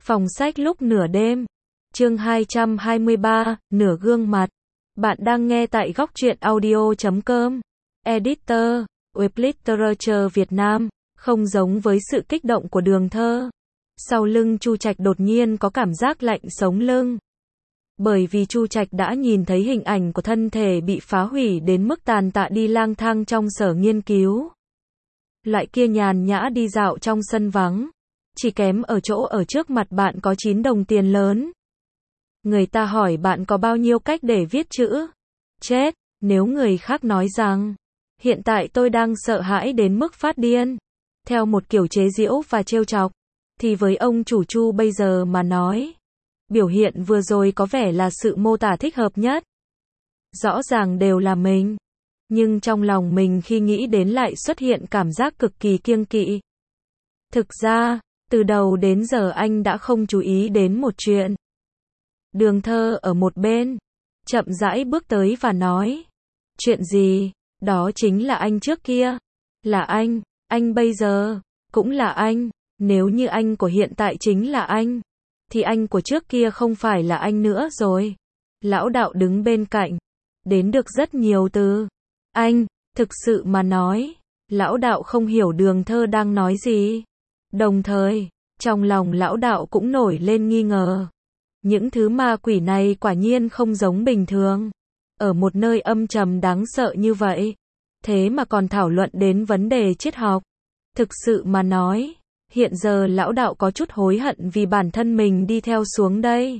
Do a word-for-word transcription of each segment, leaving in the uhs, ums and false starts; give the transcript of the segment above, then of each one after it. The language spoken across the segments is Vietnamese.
Phòng sách lúc nửa đêm. Chương hai trăm hai mươi ba, nửa gương mặt. Bạn đang nghe tại góc truyện audio chấm com. Editor, Web Literature Việt Nam. Không giống với sự kích động của Đường Thơ. Sau lưng Chu Trạch đột nhiên có cảm giác lạnh sống lưng. Bởi vì Chu Trạch đã nhìn thấy hình ảnh của thân thể bị phá hủy đến mức tàn tạ đi lang thang trong sở nghiên cứu. Loại kia nhàn nhã đi dạo trong sân vắng. Chỉ kém ở chỗ ở trước mặt bạn có chín đồng tiền lớn. Người ta hỏi bạn có bao nhiêu cách để viết chữ. Chết, nếu người khác nói rằng, hiện tại tôi đang sợ hãi đến mức phát điên. Theo một kiểu chế giễu và trêu chọc, thì với ông chủ Chu bây giờ mà nói, biểu hiện vừa rồi có vẻ là sự mô tả thích hợp nhất. Rõ ràng đều là mình. Nhưng trong lòng mình khi nghĩ đến lại xuất hiện cảm giác cực kỳ kiêng kỵ. Thực ra, từ đầu đến giờ anh đã không chú ý đến một chuyện. Đường Thơ ở một bên, chậm rãi bước tới và nói. Chuyện gì? Đó chính là anh trước kia. Là anh, anh bây giờ, cũng là anh. Nếu như anh của hiện tại chính là anh, thì anh của trước kia không phải là anh nữa rồi. Lão đạo đứng bên cạnh, đến được rất nhiều từ. Anh, thực sự mà nói, lão đạo không hiểu Đường Thơ đang nói gì. Đồng thời, trong lòng lão đạo cũng nổi lên nghi ngờ. Những thứ ma quỷ này quả nhiên không giống bình thường. Ở một nơi âm trầm đáng sợ như vậy, thế mà còn thảo luận đến vấn đề triết học. Thực sự mà nói, hiện giờ lão đạo có chút hối hận vì bản thân mình đi theo xuống đây.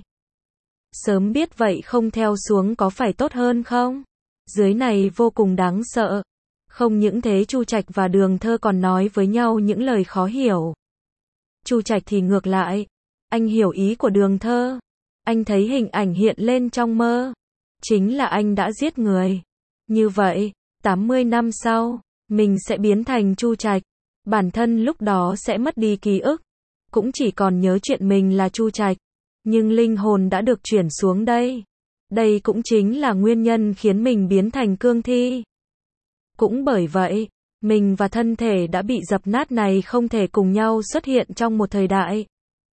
Sớm biết vậy không theo xuống có phải tốt hơn không? Dưới này vô cùng đáng sợ. Không những thế Chu Trạch và Đường Thơ còn nói với nhau những lời khó hiểu. Chu Trạch thì ngược lại, anh hiểu ý của Đường Thơ. Anh thấy hình ảnh hiện lên trong mơ, chính là anh đã giết người. Như vậy, tám mươi năm sau, mình sẽ biến thành Chu Trạch. Bản thân lúc đó sẽ mất đi ký ức, cũng chỉ còn nhớ chuyện mình là Chu Trạch. Nhưng linh hồn đã được chuyển xuống đây. Đây cũng chính là nguyên nhân khiến mình biến thành cương thi. Cũng bởi vậy, mình và thân thể đã bị dập nát này không thể cùng nhau xuất hiện trong một thời đại.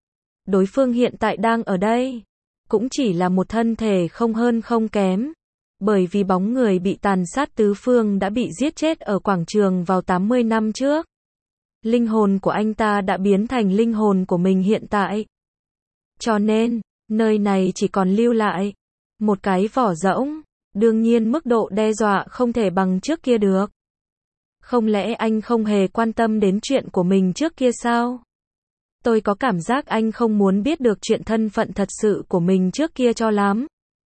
Đối phương hiện tại đang ở đây, cũng chỉ là một thân thể không hơn không kém. Bởi vì bóng người bị tàn sát tứ phương đã bị giết chết ở quảng trường vào tám mươi năm trước. Linh hồn của anh ta đã biến thành linh hồn của mình hiện tại. Cho nên, nơi này chỉ còn lưu lại một cái vỏ rỗng. Đương nhiên mức độ đe dọa không thể bằng trước kia được. Không lẽ anh không hề quan tâm đến chuyện của mình trước kia sao? Tôi có cảm giác anh không muốn biết được chuyện thân phận thật sự của mình trước kia cho lắm.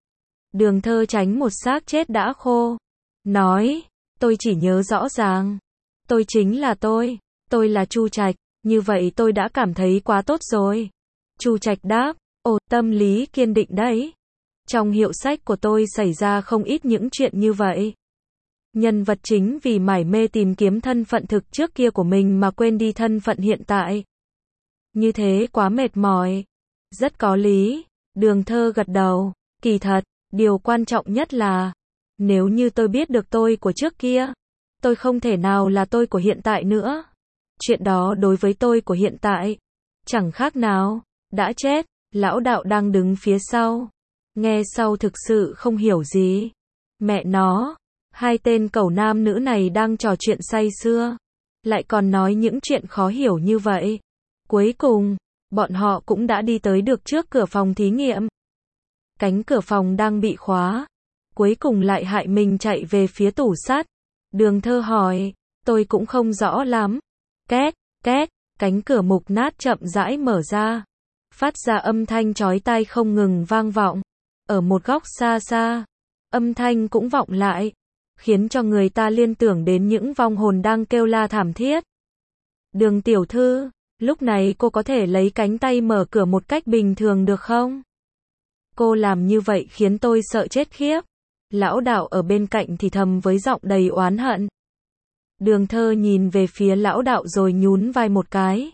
Đường Thơ tránh một xác chết đã khô. Nói, tôi chỉ nhớ rõ ràng. Tôi chính là tôi. Tôi là Chu Trạch. Như vậy tôi đã cảm thấy quá tốt rồi. Chu Trạch đáp, ồ, tâm lý kiên định đấy. Trong hiệu sách của tôi xảy ra không ít những chuyện như vậy. Nhân vật chính vì mải mê tìm kiếm thân phận thực trước kia của mình mà quên đi thân phận hiện tại. Như thế quá mệt mỏi. Rất có lý. Đường Thơ gật đầu. Kỳ thật, điều quan trọng nhất là, nếu như tôi biết được tôi của trước kia, tôi không thể nào là tôi của hiện tại nữa. Chuyện đó đối với tôi của hiện tại, chẳng khác nào, đã chết. Lão đạo đang đứng phía sau. Nghe sau thực sự không hiểu gì. Mẹ nó, hai tên cẩu nam nữ này đang trò chuyện say sưa. Lại còn nói những chuyện khó hiểu như vậy. Cuối cùng, bọn họ cũng đã đi tới được trước cửa phòng thí nghiệm. Cánh cửa phòng đang bị khóa. Cuối cùng lại hại mình chạy về phía tủ sắt. Đường Thơ hỏi, tôi cũng không rõ lắm. Két, két, cánh cửa mục nát chậm rãi mở ra. Phát ra âm thanh chói tai không ngừng vang vọng. Ở một góc xa xa, âm thanh cũng vọng lại, khiến cho người ta liên tưởng đến những vong hồn đang kêu la thảm thiết. Đường tiểu thư, lúc này cô có thể lấy cánh tay mở cửa một cách bình thường được không? Cô làm như vậy khiến tôi sợ chết khiếp. Lão đạo ở bên cạnh thì thầm với giọng đầy oán hận. Đường Thơ nhìn về phía lão đạo rồi nhún vai một cái.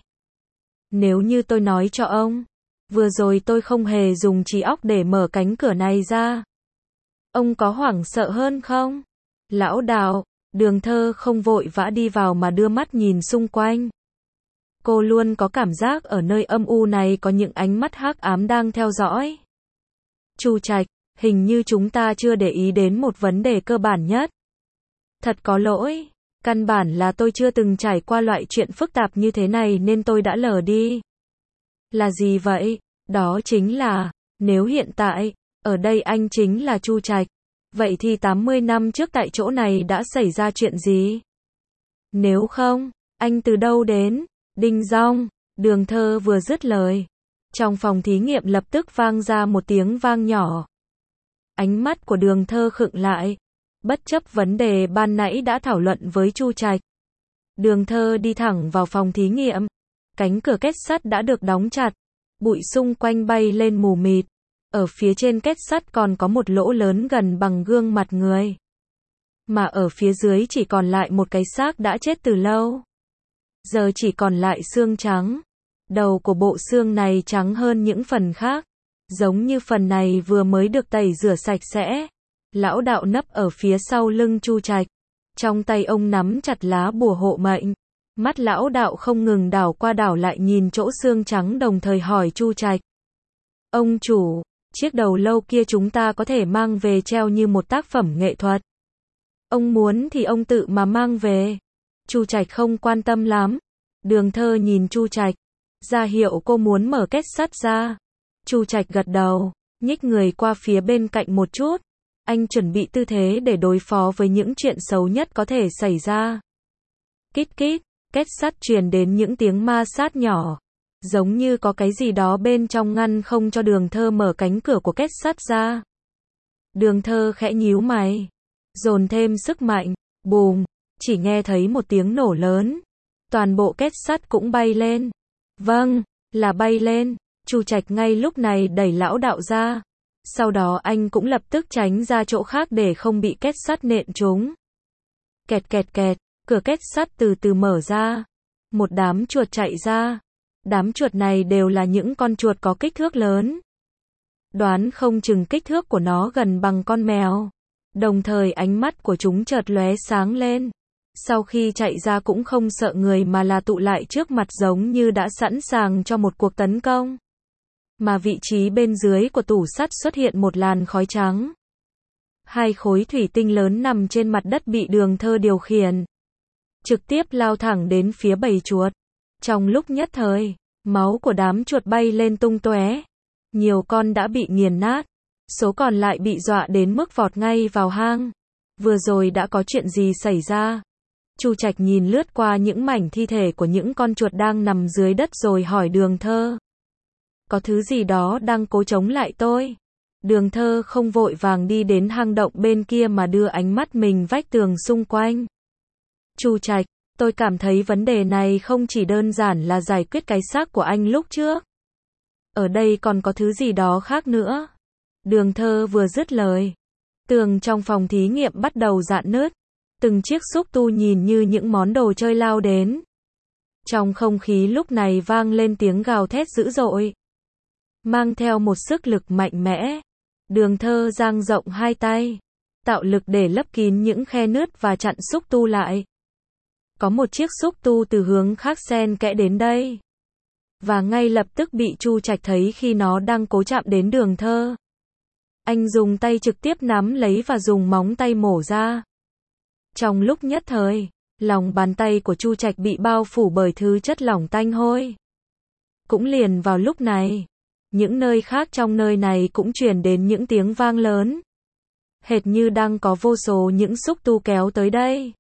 Nếu như tôi nói cho ông, vừa rồi tôi không hề dùng trí óc để mở cánh cửa này ra, ông có hoảng sợ hơn không? Lão đạo, Đường Thơ không vội vã đi vào mà đưa mắt nhìn xung quanh. Cô luôn có cảm giác ở nơi âm u này có những ánh mắt hắc ám đang theo dõi. Chu Trạch, hình như chúng ta chưa để ý đến một vấn đề cơ bản nhất. Thật có lỗi, căn bản là tôi chưa từng trải qua loại chuyện phức tạp như thế này nên tôi đã lờ đi. Là gì vậy? Đó chính là, nếu hiện tại, ở đây anh chính là Chu Trạch, vậy thì tám mươi năm trước tại chỗ này đã xảy ra chuyện gì? Nếu không, anh từ đâu đến? Đinh dong, Đường Thơ vừa dứt lời. Trong phòng thí nghiệm lập tức vang ra một tiếng vang nhỏ. Ánh mắt của Đường Thơ khựng lại. Bất chấp vấn đề ban nãy đã thảo luận với Chu Trạch. Đường Thơ đi thẳng vào phòng thí nghiệm. Cánh cửa kết sắt đã được đóng chặt. Bụi xung quanh bay lên mù mịt. Ở phía trên kết sắt còn có một lỗ lớn gần bằng gương mặt người. Mà ở phía dưới chỉ còn lại một cái xác đã chết từ lâu. Giờ chỉ còn lại xương trắng. Đầu của bộ xương này trắng hơn những phần khác. Giống như phần này vừa mới được tẩy rửa sạch sẽ. Lão đạo nấp ở phía sau lưng Chu Trạch. Trong tay ông nắm chặt lá bùa hộ mệnh. Mắt lão đạo không ngừng đảo qua đảo lại nhìn chỗ xương trắng đồng thời hỏi Chu Trạch. Ông chủ, chiếc đầu lâu kia chúng ta có thể mang về treo như một tác phẩm nghệ thuật. Ông muốn thì ông tự mà mang về. Chu Trạch không quan tâm lắm. Đường Thơ nhìn Chu Trạch, ra hiệu cô muốn mở kết sắt ra. Chu Trạch gật đầu, nhích người qua phía bên cạnh một chút. Anh chuẩn bị tư thế để đối phó với những chuyện xấu nhất có thể xảy ra. Kít kít, kết sắt truyền đến những tiếng ma sát nhỏ. Giống như có cái gì đó bên trong ngăn không cho Đường Thơ mở cánh cửa của kết sắt ra. Đường Thơ khẽ nhíu mày, dồn thêm sức mạnh, bùm, chỉ nghe thấy một tiếng nổ lớn. Toàn bộ kết sắt cũng bay lên. Vâng, là bay lên. Chu Trạch ngay lúc này đẩy lão đạo ra. Sau đó anh cũng lập tức tránh ra chỗ khác để không bị kết sắt nện trúng. Kẹt kẹt kẹt, cửa kết sắt từ từ mở ra. Một đám chuột chạy ra. Đám chuột này đều là những con chuột có kích thước lớn. Đoán không chừng kích thước của nó gần bằng con mèo. Đồng thời ánh mắt của chúng chợt lóe sáng lên. Sau khi chạy ra cũng không sợ người mà là tụ lại trước mặt giống như đã sẵn sàng cho một cuộc tấn công. Mà vị trí bên dưới của tủ sắt xuất hiện một làn khói trắng. Hai khối thủy tinh lớn nằm trên mặt đất bị Đường Thơ điều khiển. Trực tiếp lao thẳng đến phía bầy chuột. Trong lúc nhất thời, máu của đám chuột bay lên tung tóe. Nhiều con đã bị nghiền nát. Số còn lại bị dọa đến mức vọt ngay vào hang. Vừa rồi đã có chuyện gì xảy ra? Chu Trạch nhìn lướt qua những mảnh thi thể của những con chuột đang nằm dưới đất rồi hỏi Đường Thơ. Có thứ gì đó đang cố chống lại tôi. Đường Thơ không vội vàng đi đến hang động bên kia mà đưa ánh mắt mình vách tường xung quanh. Chu Trạch, tôi cảm thấy vấn đề này không chỉ đơn giản là giải quyết cái xác của anh lúc trước. Ở đây còn có thứ gì đó khác nữa. Đường Thơ vừa dứt lời. Tường trong phòng thí nghiệm bắt đầu rạn nứt. Từng chiếc xúc tu nhìn như những món đồ chơi lao đến. Trong không khí lúc này vang lên tiếng gào thét dữ dội. Mang theo một sức lực mạnh mẽ. Đường Thơ dang rộng hai tay. Tạo lực để lấp kín những khe nứt và chặn xúc tu lại. Có một chiếc xúc tu từ hướng khác xen kẽ đến đây. Và ngay lập tức bị Chu Trạch thấy khi nó đang cố chạm đến Đường Thơ. Anh dùng tay trực tiếp nắm lấy và dùng móng tay mổ ra. Trong lúc nhất thời, lòng bàn tay của Chu Trạch bị bao phủ bởi thứ chất lỏng tanh hôi. Cũng liền vào lúc này, những nơi khác trong nơi này cũng truyền đến những tiếng vang lớn. Hệt như đang có vô số những xúc tu kéo tới đây.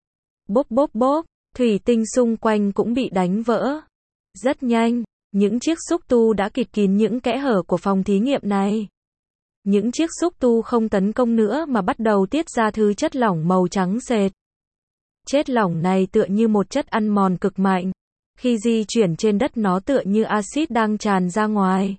Bốp bốp bốp, thủy tinh xung quanh cũng bị đánh vỡ. Rất nhanh, những chiếc xúc tu đã bịt kín những kẽ hở của phòng thí nghiệm này. Những chiếc xúc tu không tấn công nữa mà bắt đầu tiết ra thứ chất lỏng màu trắng sệt. Chất lỏng này tựa như một chất ăn mòn cực mạnh. Khi di chuyển trên đất nó tựa như axit đang tràn ra ngoài.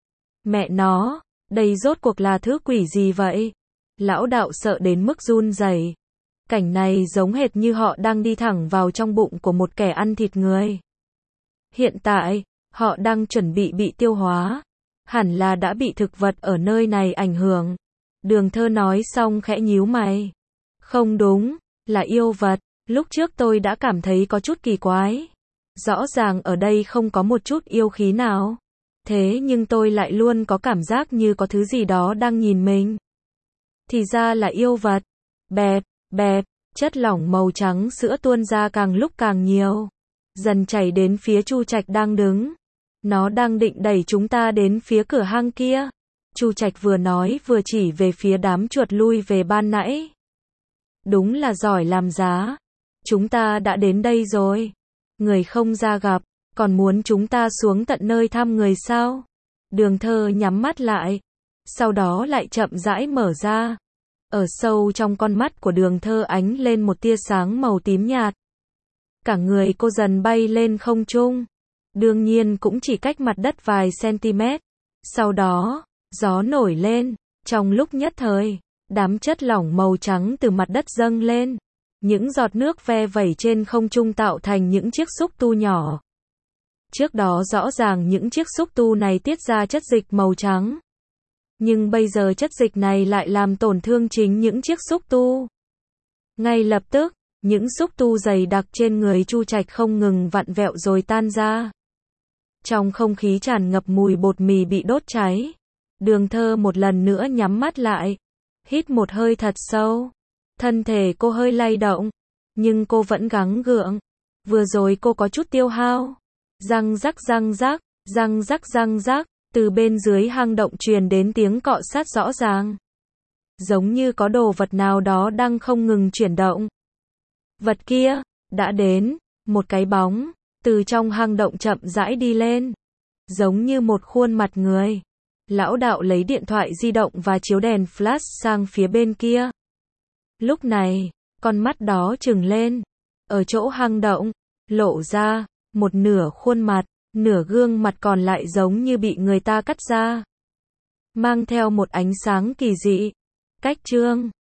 Mẹ nó, đây rốt cuộc là thứ quỷ gì vậy? Lão đạo sợ đến mức run rẩy. Cảnh này giống hệt như họ đang đi thẳng vào trong bụng của một kẻ ăn thịt người. Hiện tại, họ đang chuẩn bị bị tiêu hóa. Hẳn là đã bị thực vật ở nơi này ảnh hưởng. Đường Thơ nói xong khẽ nhíu mày. Không đúng, là yêu vật. Lúc trước tôi đã cảm thấy có chút kỳ quái. Rõ ràng ở đây không có một chút yêu khí nào. Thế nhưng tôi lại luôn có cảm giác như có thứ gì đó đang nhìn mình. Thì ra là yêu vật. Bẹp, bẹp, chất lỏng màu trắng sữa tuôn ra càng lúc càng nhiều. Dần chảy đến phía Chu Trạch đang đứng. Nó đang định đẩy chúng ta đến phía cửa hang kia. Chu Trạch vừa nói vừa chỉ về phía đám chuột lui về ban nãy. Đúng là giỏi làm giá. Chúng ta đã đến đây rồi. Người không ra gặp, còn muốn chúng ta xuống tận nơi thăm người sao? Đường Thơ nhắm mắt lại. Sau đó lại chậm rãi mở ra. Ở sâu trong con mắt của Đường Thơ ánh lên một tia sáng màu tím nhạt. Cả người cô dần bay lên không trung. Đương nhiên cũng chỉ cách mặt đất vài cm. Sau đó, gió nổi lên. Trong lúc nhất thời, đám chất lỏng màu trắng từ mặt đất dâng lên. Những giọt nước ve vẩy trên không trung tạo thành những chiếc xúc tu nhỏ. Trước đó rõ ràng những chiếc xúc tu này tiết ra chất dịch màu trắng. Nhưng bây giờ chất dịch này lại làm tổn thương chính những chiếc xúc tu. Ngay lập tức, những xúc tu dày đặc trên người Chu Trạch không ngừng vặn vẹo rồi tan ra. Trong không khí tràn ngập mùi bột mì bị đốt cháy. Đường Thơ một lần nữa nhắm mắt lại. Hít một hơi thật sâu. Thân thể cô hơi lay động. Nhưng cô vẫn gắng gượng. Vừa rồi cô có chút tiêu hao. Răng rắc răng rắc, răng rắc răng rắc. Từ bên dưới hang động truyền đến tiếng cọ sát rõ ràng. Giống như có đồ vật nào đó đang không ngừng chuyển động. Vật kia, đã đến, một cái bóng, từ trong hang động chậm rãi đi lên. Giống như một khuôn mặt người. Lão đạo lấy điện thoại di động và chiếu đèn flash sang phía bên kia. Lúc này, con mắt đó trừng lên. Ở chỗ hang động, lộ ra, một nửa khuôn mặt, nửa gương mặt còn lại giống như bị người ta cắt ra. Mang theo một ánh sáng kỳ dị. Cách chương